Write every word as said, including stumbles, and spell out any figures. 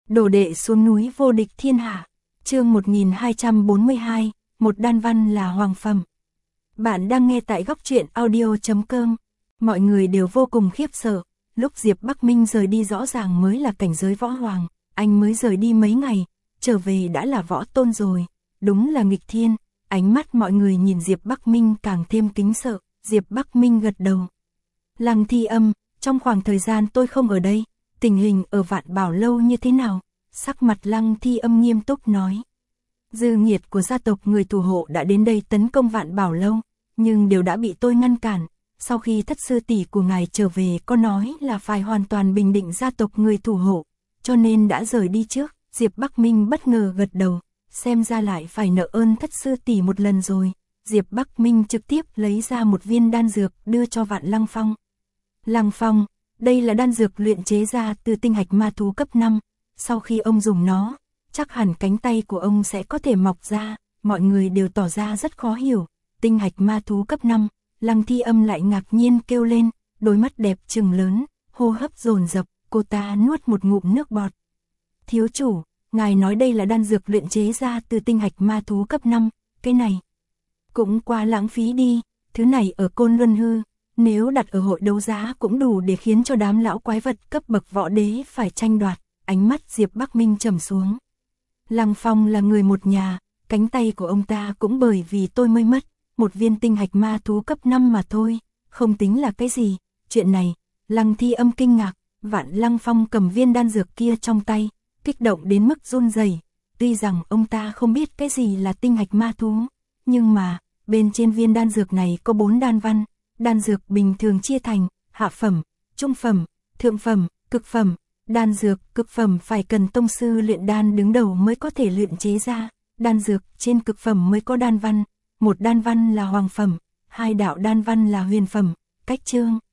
Đồ đệ xuống núi vô địch thiên hạ. Chương một nghìn hai trăm bốn mươi hai, một đan văn là hoàng phẩm. Bạn đang nghe tại góc truyện audio chấm com. Mọi người đều vô cùng khiếp sợ, lúc Diệp Bắc Minh rời đi rõ ràng mới là cảnh giới võ hoàng, anh mới rời đi mấy ngày, trở về đã là võ tôn rồi, đúng là nghịch thiên. Ánh mắt mọi người nhìn Diệp Bắc Minh càng thêm kính sợ. Diệp Bắc Minh gật đầu. Lăng Thi Âm, trong khoảng thời gian tôi không ở đây, tình hình ở Vạn Bảo Lâu như thế nào? Sắc mặt Lăng Thi Âm nghiêm túc nói. Dư nghiệt của gia tộc người thủ hộ đã đến đây tấn công Vạn Bảo Lâu, nhưng đều đã bị tôi ngăn cản. Sau khi thất sư tỷ của ngài trở về có nói là phải hoàn toàn bình định gia tộc người thủ hộ, cho nên đã rời đi trước. Diệp Bắc Minh bất ngờ gật đầu, xem ra lại phải nợ ơn thất sư tỷ một lần rồi. Diệp Bắc Minh trực tiếp lấy ra một viên đan dược đưa cho Vạn Lăng Phong. Lăng Phong, đây là đan dược luyện chế ra từ tinh hạch ma thú cấp năm, sau khi ông dùng nó, chắc hẳn cánh tay của ông sẽ có thể mọc ra. Mọi người đều tỏ ra rất khó hiểu, tinh hạch ma thú cấp năm, Lăng Thi Âm lại ngạc nhiên kêu lên, đôi mắt đẹp trừng lớn, hô hấp dồn dập, cô ta nuốt một ngụm nước bọt. Thiếu chủ, ngài nói đây là đan dược luyện chế ra từ tinh hạch ma thú cấp năm, cái này cũng quá lãng phí đi, thứ này ở Côn Luân Hư, nếu đặt ở hội đấu giá cũng đủ để khiến cho đám lão quái vật cấp bậc võ đế phải tranh đoạt. Ánh mắt Diệp Bắc Minh trầm xuống. Lăng Phong là người một nhà, cánh tay của ông ta cũng bởi vì tôi mới mất, một viên tinh hạch ma thú cấp năm mà thôi, không tính là cái gì. Chuyện này, Lăng Thi Âm kinh ngạc. Vạn Lăng Phong cầm viên đan dược kia trong tay, kích động đến mức run rẩy. Tuy rằng ông ta không biết cái gì là tinh hạch ma thú, nhưng mà bên trên viên đan dược này có bốn đan văn. Đan dược bình thường chia thành hạ phẩm, trung phẩm, thượng phẩm, cực phẩm. Đan dược cực phẩm phải cần tông sư luyện đan đứng đầu mới có thể luyện chế ra. Đan dược trên cực phẩm mới có đan văn, một đan văn là hoàng phẩm, hai đạo đan văn là huyền phẩm. Cách chương